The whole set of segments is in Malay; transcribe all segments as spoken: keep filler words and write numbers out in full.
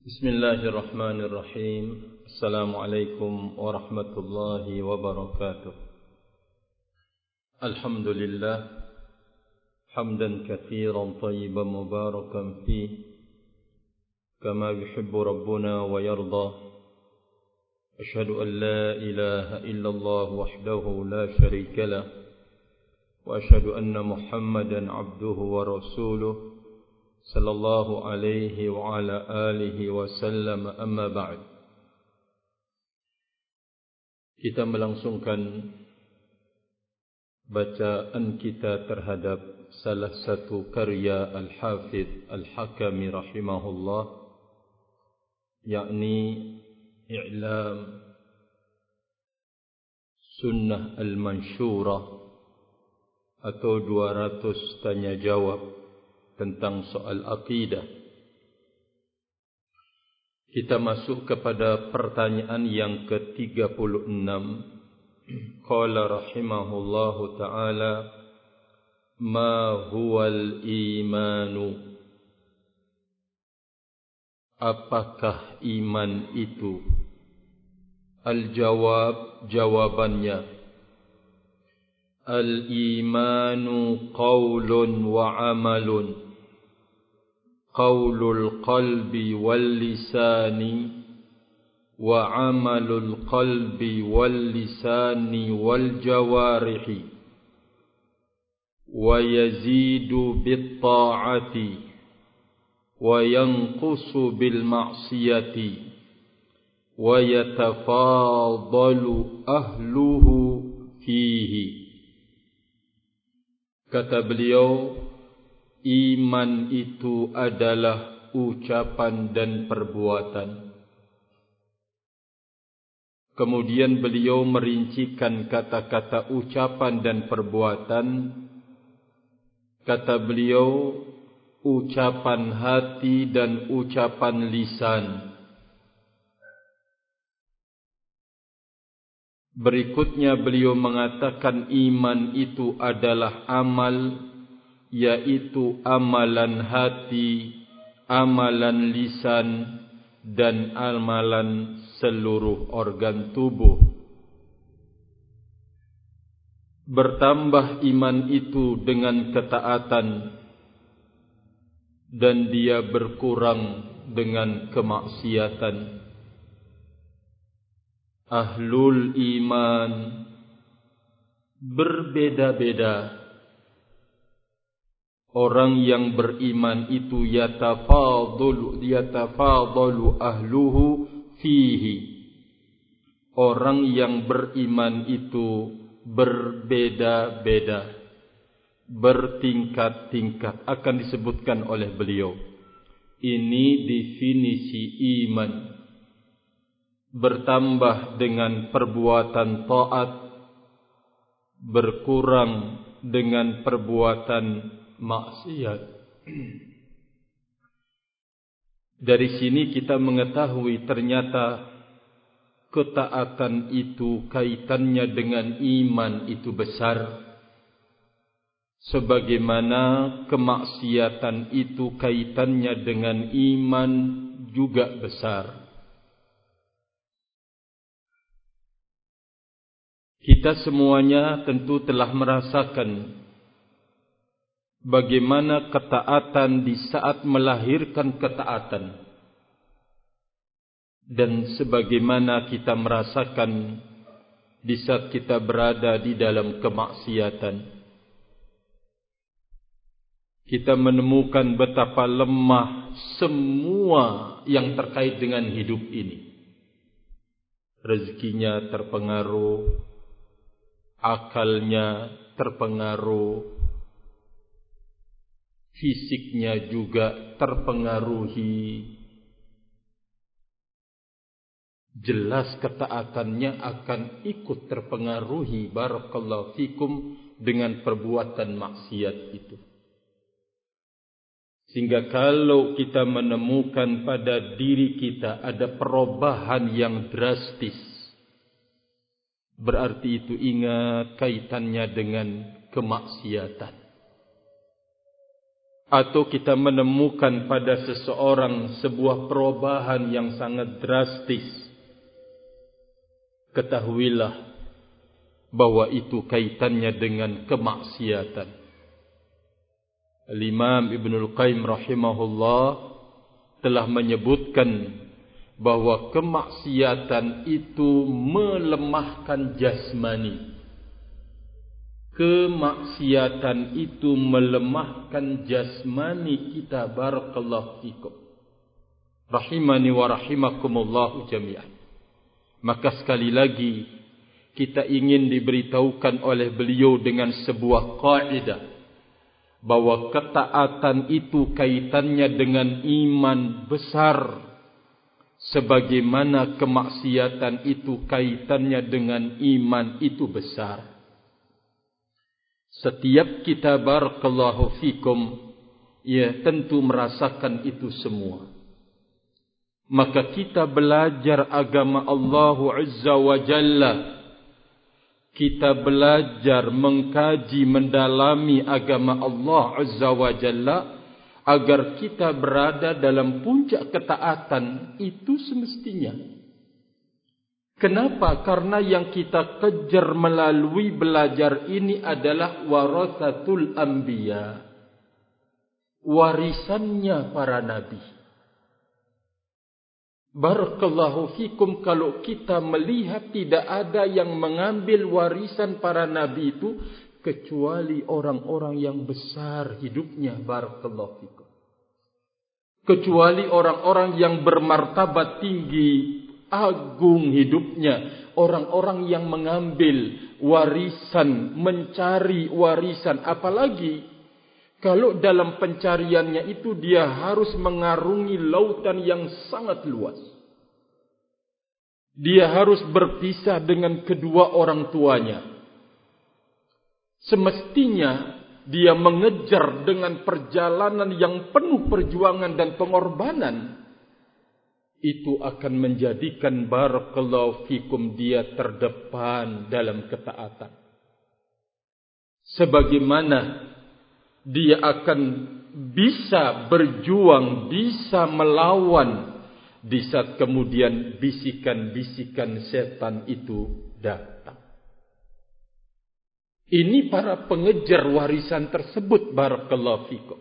Bismillahirrahmanirrahim. Assalamualaikum warahmatullahi wabarakatuh. Alhamdulillah hamdan katsiran tayyiban mubarakan fih kama yuhibbu rabbuna wa yarda. Ashhadu an la ilaha illallah wahdahu la syarika lah wa ashhadu anna Muhammadan abduhu wa rasuluh sallallahu alaihi wa ala alihi wa sallam, amma ba'd. Kita melangsungkan bacaan kita terhadap salah satu karya Al-Hafidh Al-Hakami rahimahullah, yakni I'lam Sunnah Al-Mansyurah atau dua ratus tanya jawab tentang soal akidah. Kita masuk kepada pertanyaan yang ke tiga puluh enam. Qala rahimahullahu ta'ala, ma huwal imanu? Apakah iman itu? Al-jawab, jawabannya, al-imanu qawlun wa amalun, qawlul qalbi wal lisani wa amalul qalbi wal lisani wal jawarihi, wa yazidu bit ta'ati wa yanqusu bil ma'siyati wa yatafadalu ahluhu fihi. Kata beliau, iman itu adalah ucapan dan perbuatan. Kemudian beliau merincikan kata-kata ucapan dan perbuatan. Kata beliau, ucapan hati dan ucapan lisan. Berikutnya beliau mengatakan iman itu adalah amal, yaitu amalan hati, amalan lisan, dan amalan seluruh organ tubuh. Bertambah iman itu dengan ketaatan, dan dia berkurang dengan kemaksiatan. Ahlul iman berbeda-beda. Orang yang beriman itu yatafadalu yatafadalu ahluhu fihi. Orang yang beriman itu berbeda-beda, bertingkat-tingkat, akan disebutkan oleh beliau. Ini definisi iman. Bertambah dengan perbuatan taat, berkurang dengan perbuatan maksiat. Dari sini kita mengetahui ternyata ketaatan itu kaitannya dengan iman itu besar, sebagaimana kemaksiatan itu kaitannya dengan iman juga besar. Kita semuanya tentu telah merasakan bagaimana ketaatan di saat melahirkan ketaatan, dan sebagaimana kita merasakan di saat kita berada di dalam kemaksiatan. Kita menemukan betapa lemah semua yang terkait dengan hidup ini. Rezekinya terpengaruh, akalnya terpengaruh, fisiknya juga terpengaruhi. Jelas ketaatannya akan ikut terpengaruhi, barakallahu fikum, dengan perbuatan maksiat itu. Sehingga kalau kita menemukan pada diri kita ada perubahan yang drastis, berarti itu ingat kaitannya dengan kemaksiatan. atau kita menemukan pada seseorang sebuah perubahan yang sangat drastis, ketahuilah bahwa itu kaitannya dengan kemaksiatan. Al-Imam Ibnul Qayyim rahimahullah telah menyebutkan bahwa kemaksiatan itu melemahkan jasmani. Kemaksiatan itu melemahkan jasmani kita. Barakallahu fikum. Rahimani wa rahimakumullahu jami'an. Maka sekali lagi kita ingin diberitahukan oleh beliau dengan sebuah kaidah bahwa ketaatan itu kaitannya dengan iman besar, sebagaimana kemaksiatan itu kaitannya dengan iman itu besar. Setiap kita barakallahu fikum ya tentu merasakan itu semua. Maka kita belajar agama Allah Azza wa Jalla, kita belajar mengkaji mendalami agama Allah Azza wa Jalla agar kita berada dalam puncak ketaatan itu semestinya. Kenapa? Karena yang kita kejar melalui belajar ini adalah warasatul anbiya, warisannya para nabi. Barakallahu fikum, kalau kita melihat tidak ada yang mengambil warisan para nabi itu kecuali orang-orang yang besar hidupnya. Barakallahu fikum. Kecuali orang-orang yang bermartabat tinggi, agung hidupnya, orang-orang yang mengambil warisan, mencari warisan, apalagi kalau dalam pencariannya itu dia harus mengarungi lautan yang sangat luas. Dia harus berpisah dengan kedua orang tuanya. Semestinya dia mengejar dengan perjalanan yang penuh perjuangan dan pengorbanan. Itu akan menjadikan barakallahu fikum dia terdepan dalam ketaatan. Sebagaimana dia akan bisa berjuang, bisa melawan di saat kemudian bisikan-bisikan setan itu datang. Ini para pengejar warisan tersebut barakallahu fikum.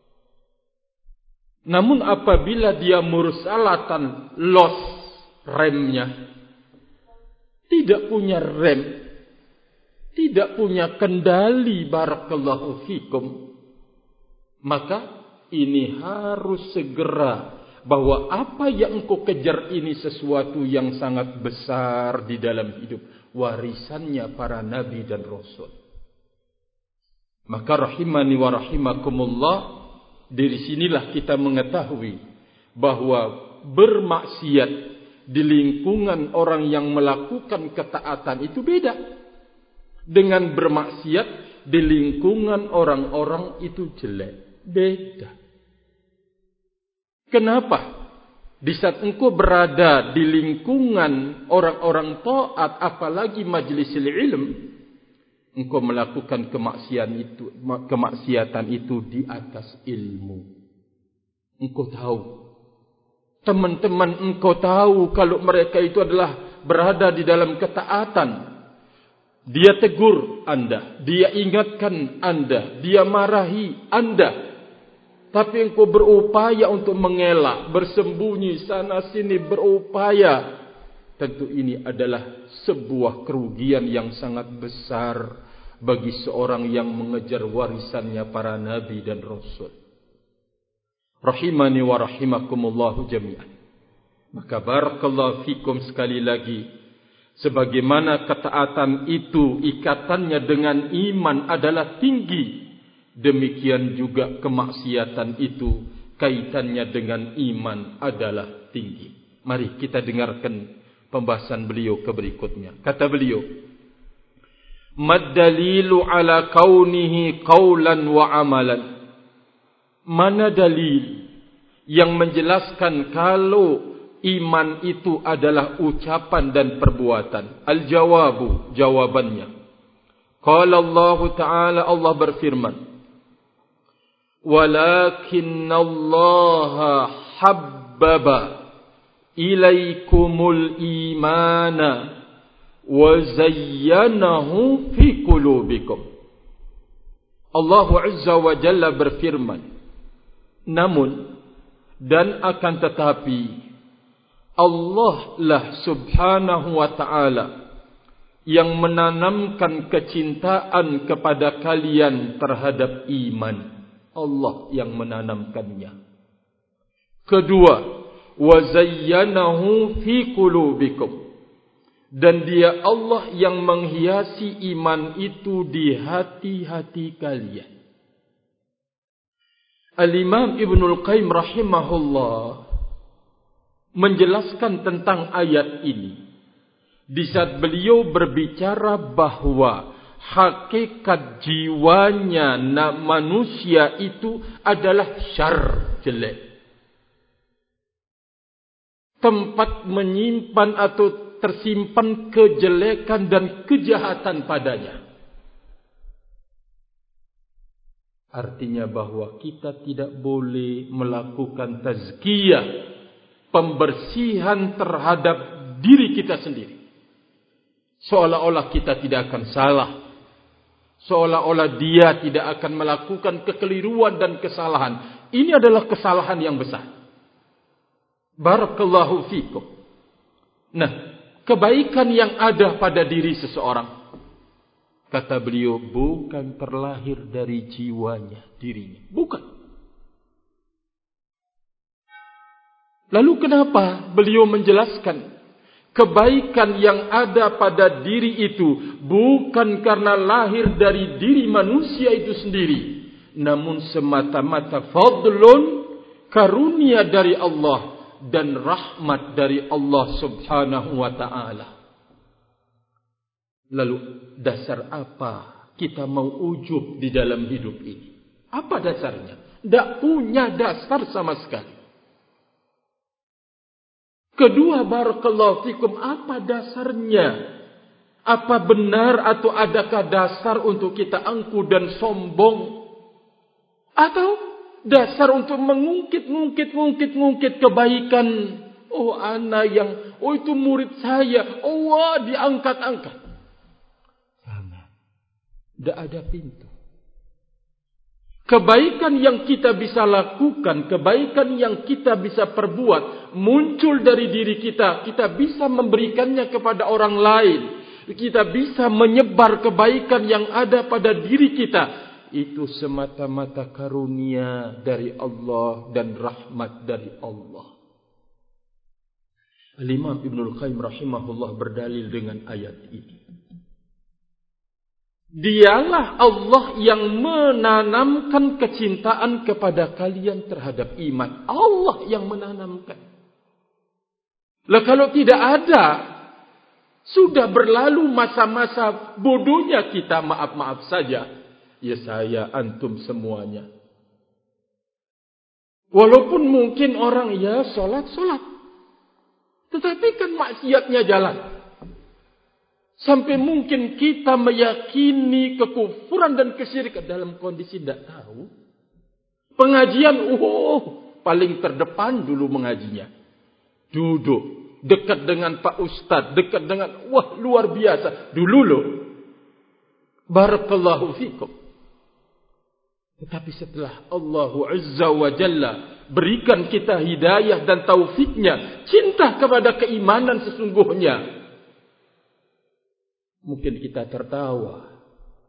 Namun apabila dia mursalatan, los remnya, tidak punya rem, tidak punya kendali barakallahu fikum, maka ini harus segera bahwa apa yang engkau kejar ini sesuatu yang sangat besar di dalam hidup, warisannya para nabi dan rasul. Maka rahimani wa rahimakumullah, dari sinilah kita mengetahui bahwa bermaksiat di lingkungan orang yang melakukan ketaatan itu beda dengan bermaksiat di lingkungan orang-orang itu jelek. Beda. Kenapa? Di saat engkau berada di lingkungan orang-orang taat, apalagi majlisil ilm, engkau melakukan kemaksiatan itu, kemaksiatan itu di atas ilmu. Engkau tahu, teman-teman engkau tahu kalau mereka itu adalah berada di dalam ketaatan. Dia tegur Anda, dia ingatkan Anda, dia marahi Anda. Tapi engkau berupaya untuk mengelak, bersembunyi sana sini, berupaya. Tentu ini adalah sebuah kerugian yang sangat besar bagi seorang yang mengejar warisannya para nabi dan rasul. Rahimani wa rahimakumullahu jami'an. Maka barakallahu fikum sekali lagi, sebagaimana ketaatan itu ikatannya dengan iman adalah tinggi, demikian juga kemaksiatan itu kaitannya dengan iman adalah tinggi. Mari kita dengarkan pembahasan beliau ke berikutnya. Kata beliau, "Mad-dalilu ala kaunihi qawlan wa amalan." Mana dalil yang menjelaskan kalau iman itu adalah ucapan dan perbuatan? Al-jawabu, jawabannya. Qala Allah Ta'ala, Allah berfirman, Walakinallaha habbaba ilaikumul imana wa zayyanahu fi qulubikum. Allah Azza wa Jalla berfirman, namun dan akan tetapi Allah lah subhanahu wa ta'ala yang menanamkan kecintaan kepada kalian terhadap iman. Allah yang menanamkannya. Kedua, wa zayyanahu fi qulubikum, dan dia Allah yang menghiasi iman itu di hati-hati kalian. Al-Imam Ibnul Qayyim rahimahullah menjelaskan tentang ayat ini di saat beliau berbicara bahwa hakikat jiwanya manusia itu adalah syarr, jelek. Tempat menyimpan atau tersimpan kejelekan dan kejahatan padanya. Artinya bahwa kita tidak boleh melakukan tazkiyah, pembersihan terhadap diri kita sendiri. Seolah-olah kita tidak akan salah. Seolah-olah dia tidak akan melakukan kekeliruan dan kesalahan. Ini adalah kesalahan yang besar. Barakallahu fikum. Nah, kebaikan yang ada pada diri seseorang, kata beliau, bukan terlahir dari jiwanya, dirinya. Bukan. Lalu kenapa beliau menjelaskan kebaikan yang ada pada diri itu bukan karena lahir dari diri manusia itu sendiri, namun semata-mata fadlun, karunia dari Allah dan rahmat dari Allah subhanahu wa ta'ala. Lalu dasar apa kita mau ujub di dalam hidup ini? Apa dasarnya? Tidak punya dasar sama sekali. Kedua, barakallahu fikum, apa dasarnya? Apa benar atau adakah dasar untuk kita angkuh dan sombong? Atau dasar untuk mengungkit-ngungkit-ngungkit-ngungkit kebaikan? Oh, anak yang, oh itu murid saya, oh wah, diangkat-angkat. Jangan. Tidak ada pintu. Kebaikan yang kita bisa lakukan, kebaikan yang kita bisa perbuat, muncul dari diri kita. Kita bisa memberikannya kepada orang lain. Kita bisa menyebar kebaikan yang ada pada diri kita. Itu semata-mata karunia dari Allah dan rahmat dari Allah. Al-Imam Ibnul Qayyim rahimahullah berdalil dengan ayat ini. Dialah Allah yang menanamkan kecintaan kepada kalian terhadap iman. Allah yang menanamkan. Lah kalau tidak ada, sudah berlalu masa-masa bodohnya kita, maaf-maaf saja. Ya saya, antum semuanya. Walaupun mungkin orang ya solat-solat, tetapi kan maksiatnya jalan. Sampai mungkin kita meyakini kekufuran dan kesyirikan dalam kondisi tidak tahu. Pengajian, oh, paling terdepan dulu mengajinya. Duduk, dekat dengan Pak Ustadz, dekat dengan, wah luar biasa. Dulu loh. Barakallahu fikum. Tetapi setelah Allah Azza wa Jalla berikan kita hidayah dan taufiknya, cinta kepada keimanan sesungguhnya, mungkin kita tertawa.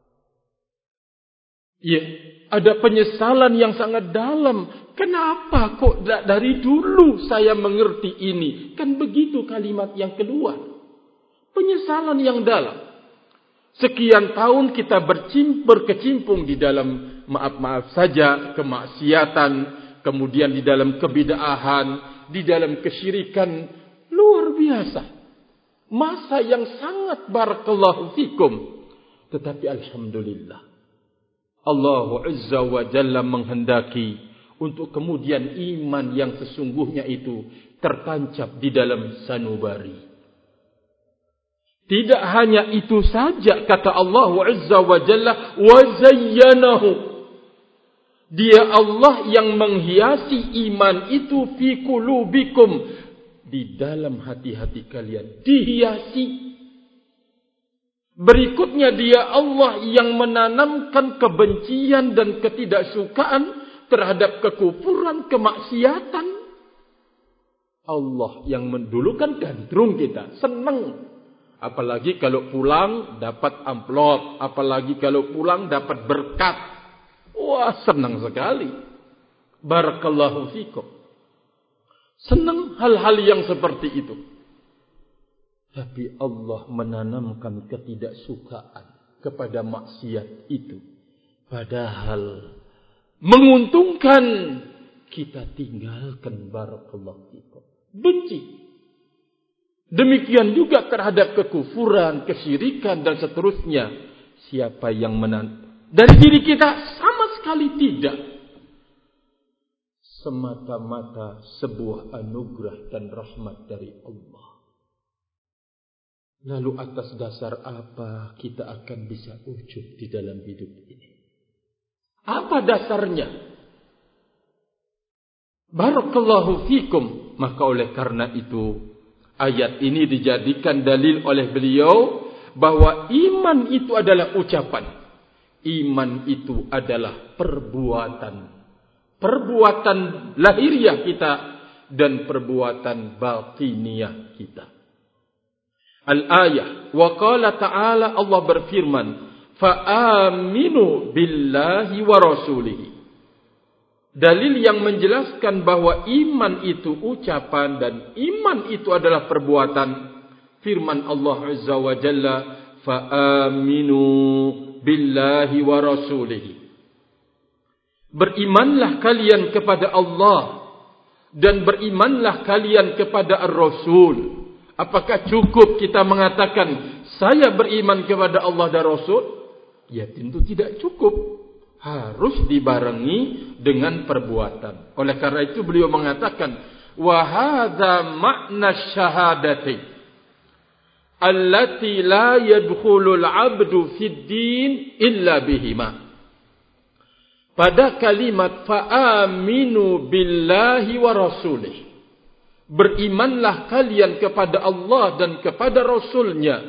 Ya, ada penyesalan yang sangat dalam. Kenapa kok dari dulu saya mengerti ini? Kan begitu kalimat yang keluar. Penyesalan yang dalam. Sekian tahun kita berkecimpung di dalam, maaf-maaf saja, kemaksiatan, kemudian di dalam kebid'ahan, di dalam kesyirikan, luar biasa. Masa yang sangat barakallahu fikum. Tetapi alhamdulillah, Allah Azza wa Jalla menghendaki untuk kemudian iman yang sesungguhnya itu tertancap di dalam sanubari. Tidak hanya itu saja, kata Allah Azza wa Jalla, wa zayyanahu, Dia Allah yang menghiasi iman itu fi qulubikum, di dalam hati-hati kalian, dihiasi. Berikutnya dia Allah yang menanamkan kebencian dan ketidaksukaan terhadap kekufuran, kemaksiatan. Allah yang mendulukan gandrung kita, senang. Apalagi kalau pulang dapat amplop, apalagi kalau pulang dapat berkat. Wah, senang sekali. Barakallahu fikum. Senang hal-hal yang seperti itu. Tapi Allah menanamkan ketidaksukaan kepada maksiat itu. Padahal menguntungkan, kita tinggalkan. Barakallahu fikum. Benci. Demikian juga terhadap kekufuran, kesyirikan dan seterusnya. Siapa yang menanam dari diri kita? Sama sekali tidak. Semata-mata sebuah anugerah dan rahmat dari Allah. Lalu atas dasar apa kita akan bisa wujud di dalam hidup ini? Apa dasarnya? Barakallahu fikum. Maka oleh karena itu, ayat ini dijadikan dalil oleh beliau bahwa iman itu adalah ucapan. Iman itu adalah perbuatan. Perbuatan lahiriah kita dan perbuatan batiniah kita. Al-ayah. Wa qala ta'ala, Allah berfirman, fa'aminu billahi wa rasulihi. Dalil yang menjelaskan bahwa iman itu ucapan dan iman itu adalah perbuatan. Firman Allah Azza wa Jalla, fa'aminu billahi wa rasulihi. Berimanlah kalian kepada Allah dan berimanlah kalian kepada Ar-Rasul. Apakah cukup kita mengatakan saya beriman kepada Allah dan Rasul? Ya tentu tidak cukup. Harus dibarengi dengan perbuatan. Oleh karena itu beliau mengatakan, wa hadza ma'na syahadatain allati la yadkhulul 'abdu fid din illa bihima. Pada kalimat fa'aminu billahi wa rasulih, berimanlah kalian kepada Allah dan kepada Rasulnya.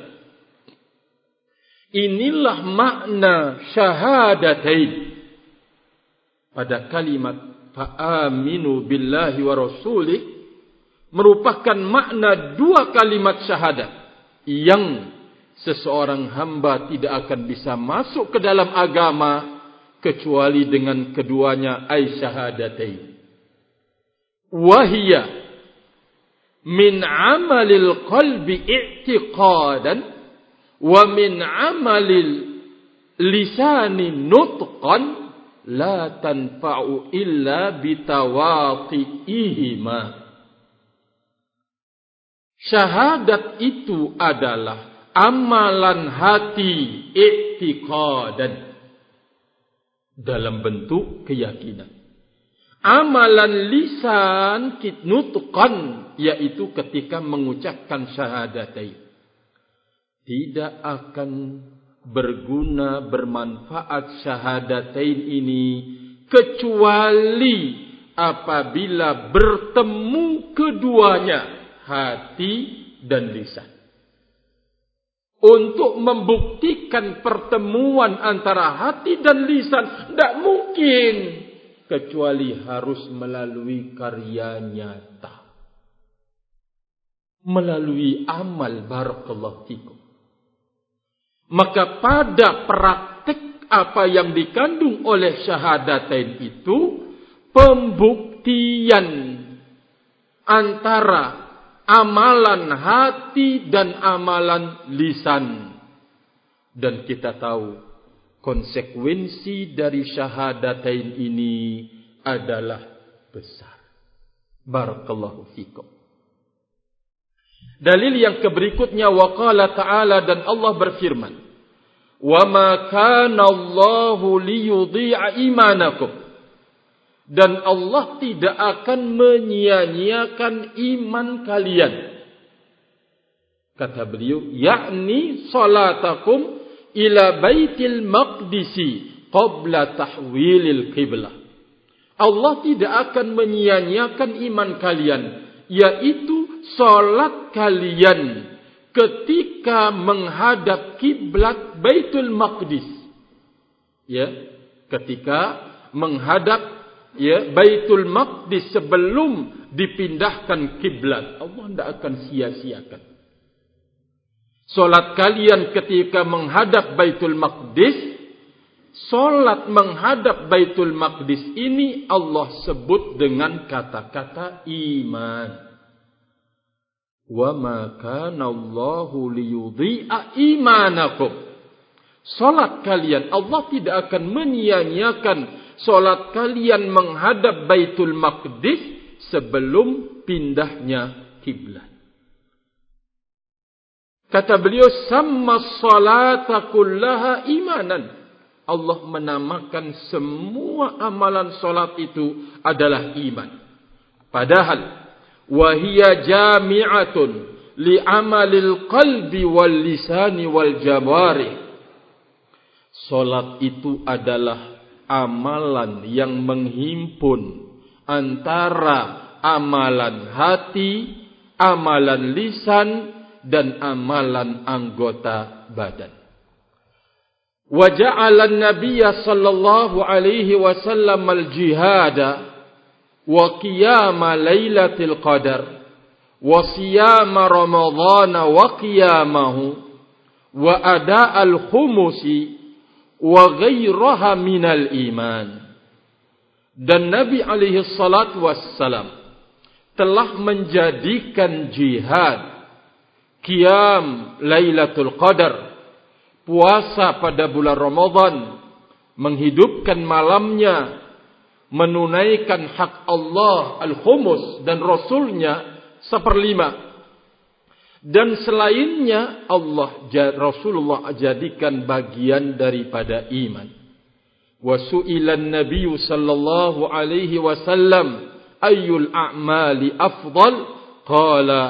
Inilah makna syahadatain. Pada kalimat fa'aminu billahi wa rasulih merupakan makna dua kalimat syahadat yang seseorang hamba tidak akan bisa masuk ke dalam agama kecuali dengan keduanya, ay syahadatain. Wahiyya min amalil qalbi i'tiqadan wa min amalil lisani nutqan la tanfa'u illa bitawati'ihima. Syahadat itu adalah amalan hati i'tiqadan, dalam bentuk keyakinan. Amalan lisan nutqan, yaitu ketika mengucapkan syahadatain. Tidak akan berguna, bermanfaat syahadatain ini kecuali apabila bertemu keduanya, hati dan lisan. Untuk membuktikan pertemuan antara hati dan lisan tidak mungkin kecuali harus melalui karya nyata, melalui amal. Barakallahu fikum. Maka pada praktik apa yang dikandung oleh syahadatain itu, pembuktian antara amalan hati dan amalan lisan. Dan kita tahu konsekuensi dari syahadatain ini adalah besar. Barakallahu fikum. Dalil yang keberikutnya, wa qala ta'ala, dan Allah berfirman, wa ma kana Allahu liyudhi'a imanakum. Dan Allah tidak akan menyia-nyiakan iman kalian. Kata beliau, yakni salatakum ila baitil maqdisi qabla tahwilil qiblah. Allah tidak akan menyia-nyiakan iman kalian, yaitu salat kalian ketika menghadap kiblat Baitul Maqdis. Ya, ketika menghadap ya Baitul Maqdis sebelum dipindahkan kiblat, Allah tidak akan sia-siakan. Salat kalian ketika menghadap Baitul Maqdis, salat menghadap Baitul Maqdis ini Allah sebut dengan kata-kata iman. Wa ma kana Allahu liyudhi'a imanakum. Salat kalian, Allah tidak akan menyia-nyiakan salat kalian menghadap Baitul Maqdis sebelum pindahnya kiblat. Kata beliau, sama salata kullaha imanan. Allah menamakan semua amalan salat itu adalah iman. Padahal wahia jami'atun li amalil qalbi wal lisani wal jawarih. Salat itu adalah amalan yang menghimpun antara amalan hati, amalan lisan, dan amalan anggota badan. Wa ja'ala an-nabiyya sallallahu alaihi wasallam al-jihada wa qiyama lailatul qadar wa siyama ramadhana wa qiyamahu wa ada al-khumusi wa ghairaha minal iman. Dan Nabi alaihi salatu wassalam telah menjadikan jihad, qiyam lailatul qadar, puasa pada bulan Ramadan, menghidupkan malamnya, menunaikan hak Allah al-khumus dan Rasulnya seperlima. Dan selainnya Allah Rasulullah jadikan bagian daripada iman. Wa su'ilan nabiyyu sallallahu alaihi wasallam ayyul a'mali afdal, qala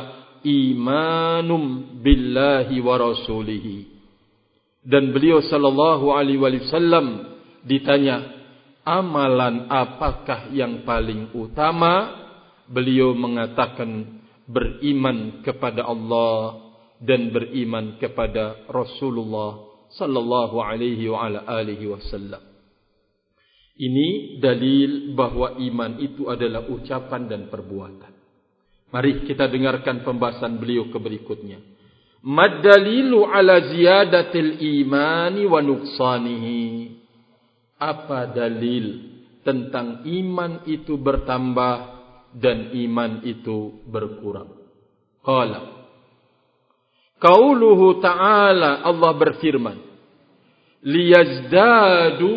imanum billahi wa rasulihi. Dan beliau sallallahu alaihi wasallam ditanya, amalan apakah yang paling utama? Beliau mengatakan, beriman kepada Allah dan beriman kepada Rasulullah sallallahu alaihi wa ala alihi wasallam. Ini dalil bahwa iman itu adalah ucapan dan perbuatan. Mari kita dengarkan pembahasan beliau ke berikutnya. Mad dalilu ala ziyadatil imani wa nuqsanihi. Apa dalil tentang iman itu bertambah dan iman itu berkurang? Qala, qauluhu ta'ala, Allah berfirman, liyazdadu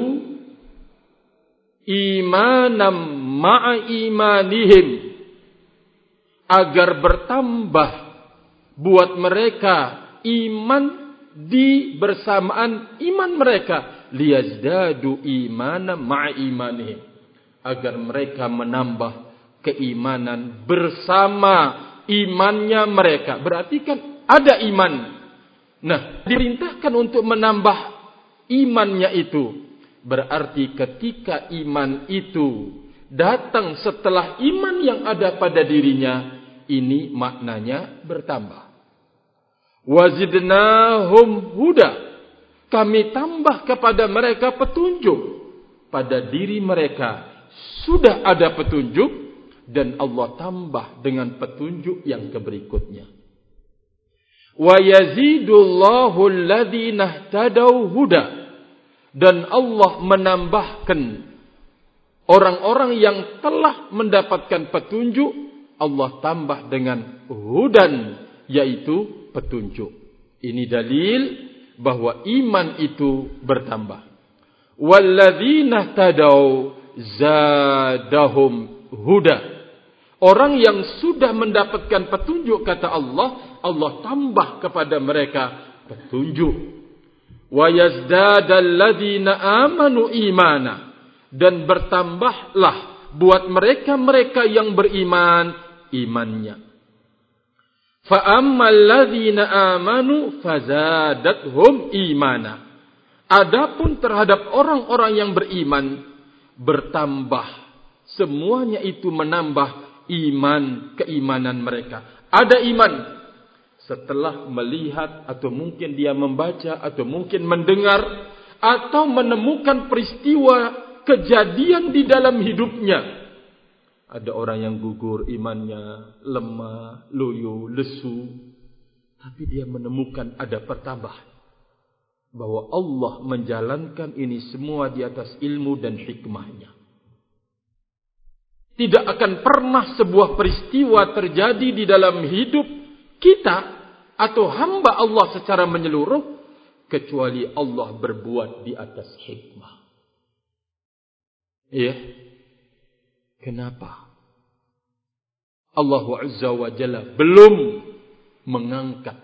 imanam ma'a imanihim, agar bertambah buat mereka iman di bersamaan iman mereka. Liyazdadu imanam ma'a imanihim, agar mereka menambah keimanan bersama imannya mereka. Berarti kan ada iman. Nah, diperintahkan untuk menambah imannya itu. Berarti ketika iman itu datang setelah iman yang ada pada dirinya, ini maknanya bertambah. Wazidnahum huda, kami tambah kepada mereka petunjuk. Pada diri mereka sudah ada petunjuk, dan Allah tambah dengan petunjuk yang berikutnya. Wa yazidullahu alladhina ihtadaw huda, dan Allah menambahkan orang-orang yang telah mendapatkan petunjuk, Allah tambah dengan hudan, yaitu petunjuk. Ini dalil bahwa iman itu bertambah. Walladzina ihtadaw zadahum huda. Orang yang sudah mendapatkan petunjuk, kata Allah, Allah tambah kepada mereka petunjuk. Wa yazdadal ladzina amanu imana, dan bertambahlah buat mereka-mereka yang beriman imannya. Fa ammal ladzina amanu fazadathum imana. Adapun terhadap orang-orang yang beriman, bertambah semuanya itu menambah iman, keimanan mereka. Ada iman setelah melihat atau mungkin dia membaca atau mungkin mendengar atau menemukan peristiwa kejadian di dalam hidupnya. Ada orang yang gugur imannya, lemah, loyo, lesu, tapi dia menemukan ada pertambahan bahwa Allah menjalankan ini semua di atas ilmu dan hikmahnya. Tidak akan pernah sebuah peristiwa terjadi di dalam hidup kita atau hamba Allah secara menyeluruh kecuali Allah berbuat di atas hikmah. Ya. Kenapa? Allah Azza wa Jalla belum mengangkat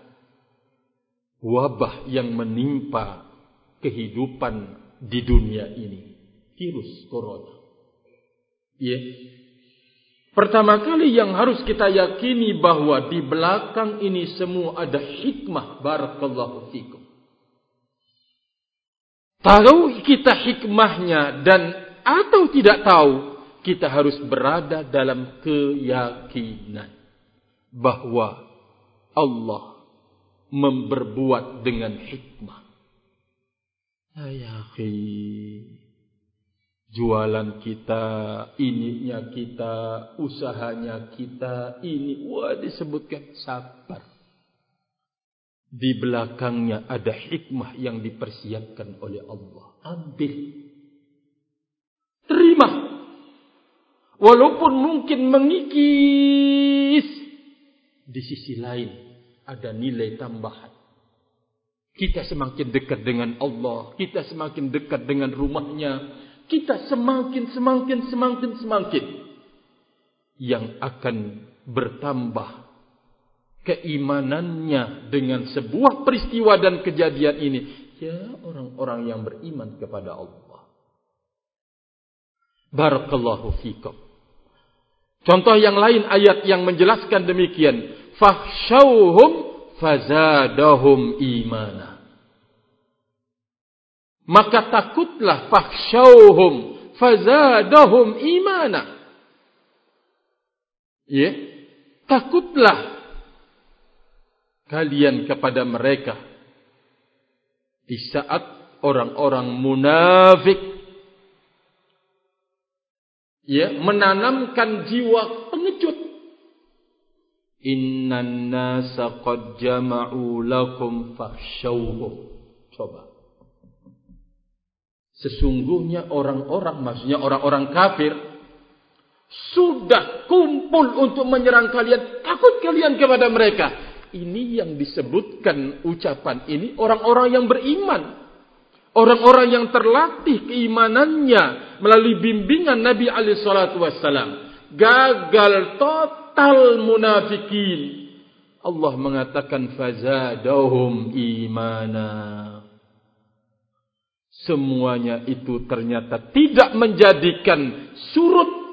wabah yang menimpa kehidupan di dunia ini, virus corona. Ya. Pertama kali yang harus kita yakini bahwa di belakang ini semua ada hikmah. Barakallahu fikum. Tahu kita hikmahnya dan atau tidak tahu, kita harus berada dalam keyakinan bahwa Allah memberbuat dengan hikmah. Ya akhi, jualan kita, ininya kita, usahanya kita, ini, wah disebutkan sabar. Di belakangnya ada hikmah yang dipersiapkan oleh Allah. Ambil. Terima. Walaupun mungkin mengikis, di sisi lain ada nilai tambahan. Kita semakin dekat dengan Allah, kita semakin dekat dengan rumahnya, kita semakin, semakin, semakin, semakin yang akan bertambah keimanannya dengan sebuah peristiwa dan kejadian ini. Ya, orang-orang yang beriman kepada Allah. Barakallahu fikum. Contoh yang lain ayat yang menjelaskan demikian. Fakhshawhum fazadahum imana. Maka takutlah, fakhshawhum fazadahum imana. Ya, takutlah kalian kepada mereka di saat orang-orang munafik ya menanamkan jiwa pengecut. Innan nasa qad jama'u lakum fakhshawhum. Coba. Sesungguhnya orang-orang, maksudnya orang-orang kafir, sudah kumpul untuk menyerang kalian. Takut kalian kepada mereka. Ini yang disebutkan ucapan ini orang-orang yang beriman. Orang-orang yang terlatih keimanannya melalui bimbingan Nabi alaihi salatu wassalam. Gagal total munafikin. Allah mengatakan fazadahum imana. Semuanya itu ternyata tidak menjadikan surut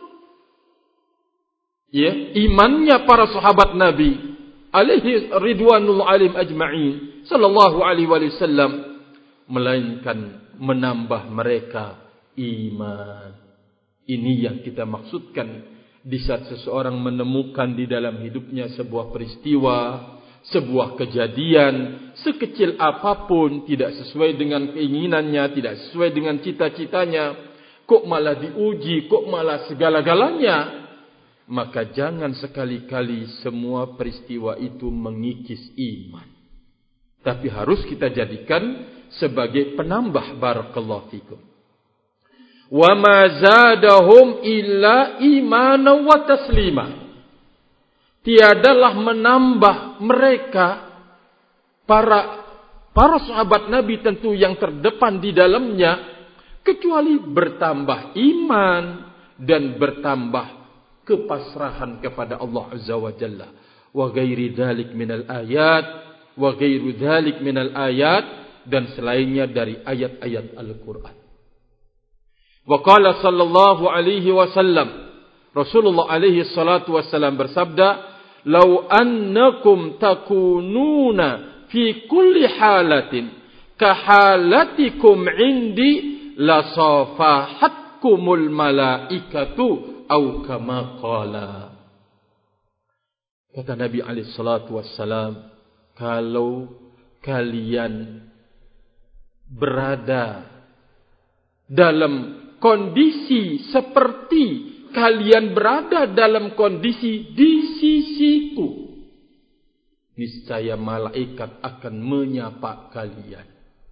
ya, imannya para sahabat Nabi alaihi ridwanul alim ajma'in sallallahu alaihi wasallam, melainkan menambah mereka iman. Ini yang kita maksudkan di saat seseorang menemukan di dalam hidupnya sebuah peristiwa, sebuah kejadian, sekecil apapun, tidak sesuai dengan keinginannya, tidak sesuai dengan cita-citanya, kok malah diuji, kok malah segala-galanya, maka jangan sekali-kali semua peristiwa itu mengikis iman. Tapi harus kita jadikan sebagai penambah. Barakallahu fikum. Wa ma zadahum illa imanan wa taslima. Tiadalah menambah mereka para para sahabat Nabi tentu yang terdepan di dalamnya kecuali bertambah iman dan bertambah kepasrahan kepada Allah Azza wa Jalla. Wa ghairi dzalik minal ayat, wa ghairu dzalik minal ayat, dan selainnya dari ayat-ayat Al-Qur'an. Wa qala sallallahu alaihi wasallam, Rasulullah alaihi salatu wasallam bersabda, "Lau annakum takununa fi kulli halatin ka halatikum indi la safahatkumul malaikatu au kama qala. Kata Nabi alaihi salatu wassalam, kalau kalian berada dalam kondisi seperti kalian berada dalam kondisi di sisiku, niscaya malaikat akan menyapa kalian.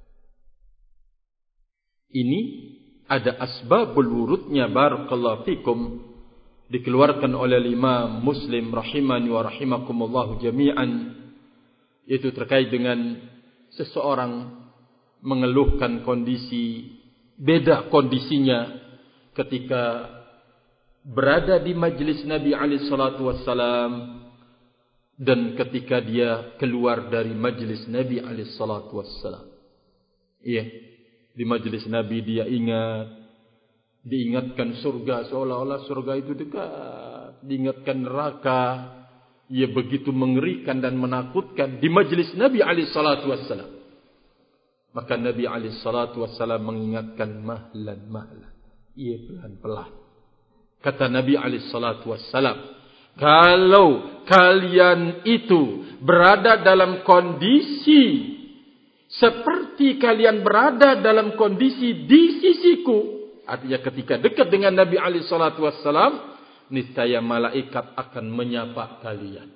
Ini ada asbabul wurudnya, barakallahu fikum, dikeluarkan oleh Imam Muslim rahimani wa rahimakumullah jami'an, yaitu terkait dengan seseorang mengeluhkan kondisi, beda kondisinya ketika berada di majlis Nabi alaihi salatu wassalam dan ketika dia keluar dari majlis Nabi alaihi salatu wassalam. Iya, di majlis Nabi dia ingat, diingatkan surga, seolah-olah surga itu dekat, diingatkan neraka, ia begitu mengerikan dan menakutkan di majlis Nabi alaihi salatu wassalam. Maka Nabi alaihi salatu wassalam mengingatkan, mahlan mahlan, ia pelan-pelan. Kata Nabi alaihi salatu wassalam, kalau kalian itu berada dalam kondisi seperti kalian berada dalam kondisi di sisiku, artinya ketika dekat dengan Nabi alaihi salatu wassalam, niscaya malaikat akan menyapa kalian.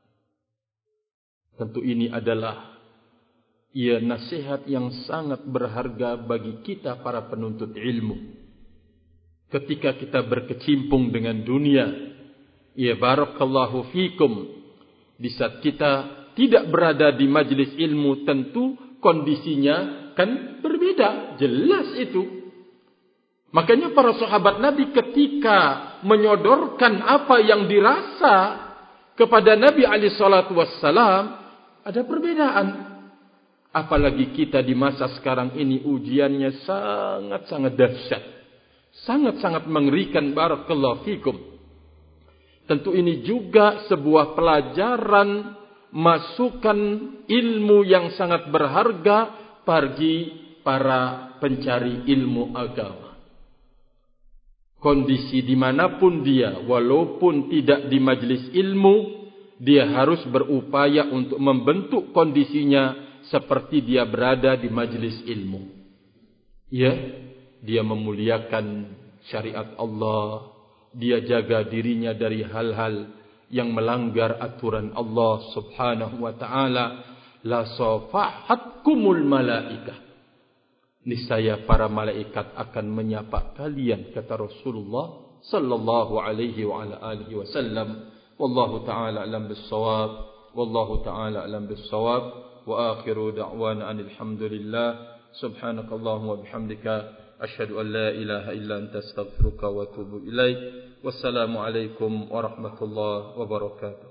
Tentu ini adalah ia nasihat yang sangat berharga bagi kita para penuntut ilmu. Ketika kita berkecimpung dengan dunia, ya barakallahu fikum, di saat kita tidak berada di majlis ilmu, tentu kondisinya kan berbeda, jelas itu. Makanya para sahabat Nabi ketika menyodorkan apa yang dirasa kepada Nabi alaihi salatu wassalam, ada perbedaan. Apalagi kita di masa sekarang ini ujiannya sangat-sangat dahsyat, sangat-sangat mengerikan, barakallahu fikum. Tentu ini juga sebuah pelajaran, masukan ilmu yang sangat berharga bagi para pencari ilmu agama. Kondisi dimanapun dia, walaupun tidak di majlis ilmu, dia harus berupaya untuk membentuk kondisinya seperti dia berada di majlis ilmu. Ya, dia memuliakan syariat Allah, dia jaga dirinya dari hal-hal yang melanggar aturan Allah subhanahu wa ta'ala. La safahatkumul malaikah, niscaya para malaikat akan menyapa kalian, kata Rasulullah sallallahu alaihi wa ala alihi wasallam. Wallahu ta'ala alam bis-shawab, wallahu ta'ala alam bis-shawab, wa akhiru da'wana alhamdulillah. Subhanakallahumma wa bihamdika, asyhadu an la ilaha illa anta astaghfiruka wa atubu ilaik. Wassalamu alaikum warahmatullahi wabarakatuh.